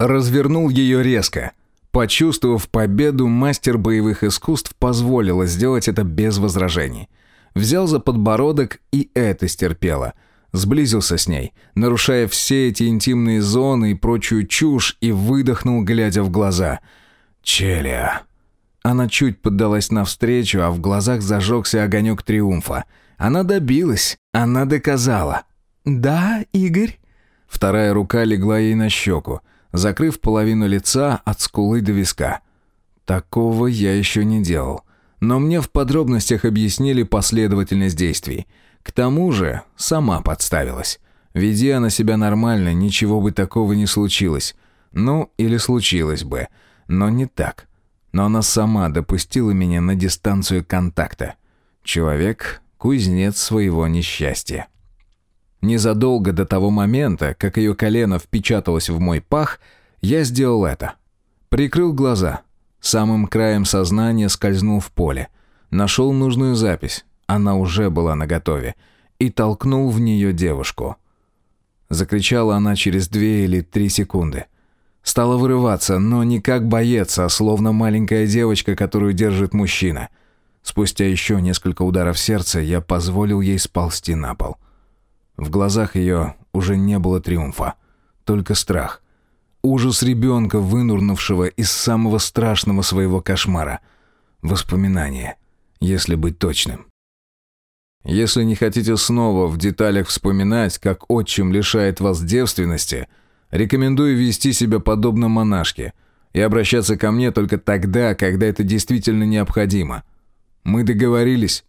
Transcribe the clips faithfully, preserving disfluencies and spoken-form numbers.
развернул ее резко. Почувствовав победу, мастер боевых искусств позволила сделать это без возражений. Взял за подбородок, и это стерпело. Сблизился с ней, нарушая все эти интимные зоны и прочую чушь, и выдохнул, глядя в глаза. «Челия». Она чуть поддалась навстречу, а в глазах зажегся огонек триумфа. Она добилась, она доказала. «Да, Игорь?» Вторая рука легла ей на щеку, закрыв половину лица от скулы до виска. Такого я еще не делал. Но мне в подробностях объяснили последовательность действий. К тому же сама подставилась. Веди она себя нормально, ничего бы такого не случилось. Ну, или случилось бы, но не так. Но она сама допустила меня на дистанцию контакта. Человек — кузнец своего несчастья. Незадолго до того момента, как ее колено впечаталось в мой пах, я сделал это. Прикрыл глаза. Самым краем сознания скользнул в поле. Нашел нужную запись. Она уже была наготове. И толкнул в нее девушку. Закричала она через две или три секунды. Стала вырываться, но не как боец, а словно маленькая девочка, которую держит мужчина. Спустя еще несколько ударов сердца я позволил ей сползти на пол. В глазах ее уже не было триумфа, только страх. Ужас ребенка, вынурнувшего из самого страшного своего кошмара. Воспоминания, если быть точным. Если не хотите снова в деталях вспоминать, как отчим лишает вас девственности, рекомендую вести себя подобно монашке и обращаться ко мне только тогда, когда это действительно необходимо. Мы договорились?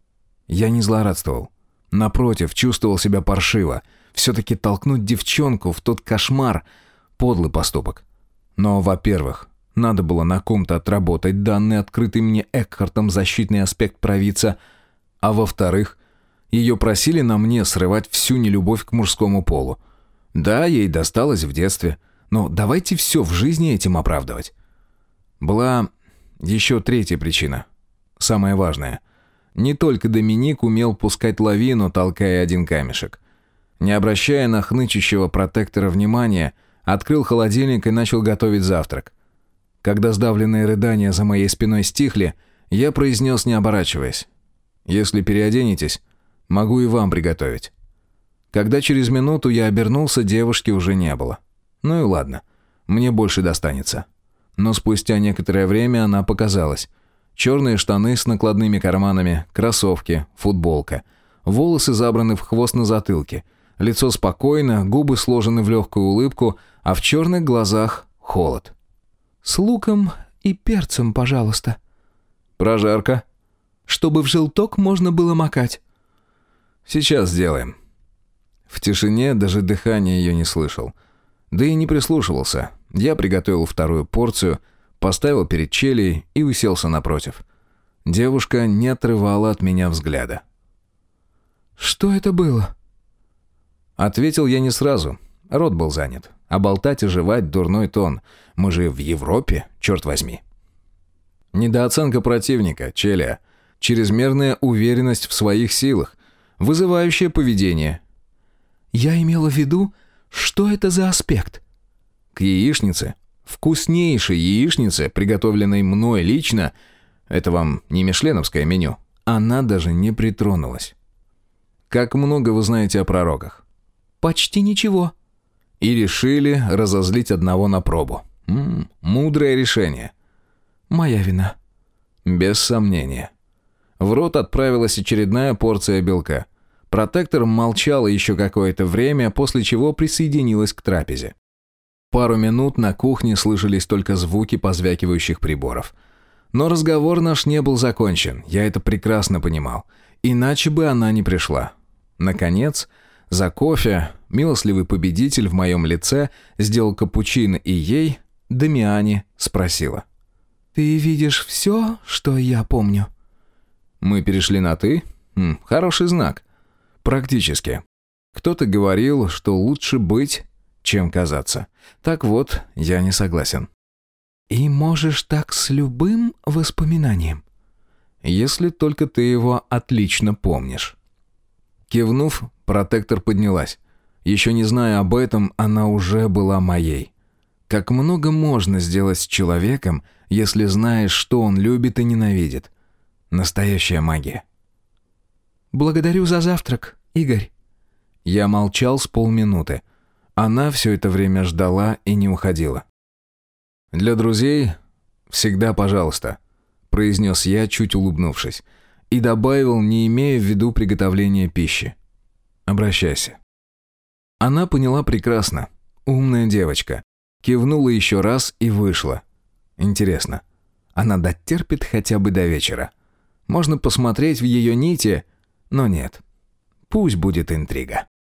Я не злорадствовал. Напротив, чувствовал себя паршиво. Все-таки толкнуть девчонку в тот кошмар – подлый поступок. Но, во-первых, надо было на ком-то отработать данный открытый мне Экхартом защитный аспект провидца, а во-вторых, ее просили на мне срывать всю нелюбовь к мужскому полу. Да, ей досталось в детстве, но давайте все в жизни этим оправдывать. Была еще третья причина, самая важная. Не только Доминик умел пускать лавину, толкая один камешек. Не обращая на хнычущего протектора внимания, открыл холодильник и начал готовить завтрак. Когда сдавленные рыдания за моей спиной стихли, я произнес, не оборачиваясь: «Если переоденетесь, могу и вам приготовить». Когда через минуту я обернулся, девушки уже не было. Ну и ладно, мне больше достанется. Но спустя некоторое время она показалась. Черные штаны с накладными карманами, кроссовки, футболка. Волосы забраны в хвост на затылке. Лицо спокойно, губы сложены в легкую улыбку, а в черных глазах холод. «С луком и перцем, пожалуйста». «Прожарка?» «Чтобы в желток можно было макать». «Сейчас сделаем». В тишине даже дыхания ее не слышал. Да и не прислушивался. Я приготовил вторую порцию, поставил перед Челией и уселся напротив. Девушка не отрывала от меня взгляда. «Что это было?» Ответил я не сразу. Рот был занят. А болтать и жевать — дурной тон. Мы же в Европе, черт возьми. Недооценка противника, Челия. Чрезмерная уверенность в своих силах. Вызывающее поведение. «Я имела в виду, что это за аспект?» К яичнице, вкуснейшей яичнице, приготовленной мной лично, это вам не мишленовское меню, она даже не притронулась. Как много вы знаете о пророках? «Почти ничего». И решили разозлить одного на пробу. М-м, мудрое решение. «Моя вина». Без сомнения. В рот отправилась очередная порция белка. Протектор молчала еще какое-то время, после чего присоединилась к трапезе. Пару минут на кухне слышались только звуки позвякивающих приборов. Но разговор наш не был закончен, я это прекрасно понимал. Иначе бы она не пришла. Наконец, за кофе милостливый победитель в моем лице сделал капучино и ей, Дамиане, спросила: «Ты видишь все, что я помню?» Мы перешли на «ты»? Хм, хороший знак. Практически. Кто-то говорил, что лучше быть, чем казаться. Так вот, я не согласен. «И можешь так с любым воспоминанием?» «Если только ты его отлично помнишь». Кивнув, протектор поднялась. Еще не зная об этом, она уже была моей. Как много можно сделать с человеком, если знаешь, что он любит и ненавидит. Настоящая магия. «Благодарю за завтрак, Игорь». Я молчал с полминуты. Она все это время ждала и не уходила. «Для друзей всегда пожалуйста», — произнес я, чуть улыбнувшись, и добавил, не имея в виду приготовления пищи. «Обращайся». Она поняла прекрасно. Умная девочка. Кивнула еще раз и вышла. Интересно, она дотерпит хотя бы до вечера? Можно посмотреть в ее нити, но нет. Пусть будет интрига.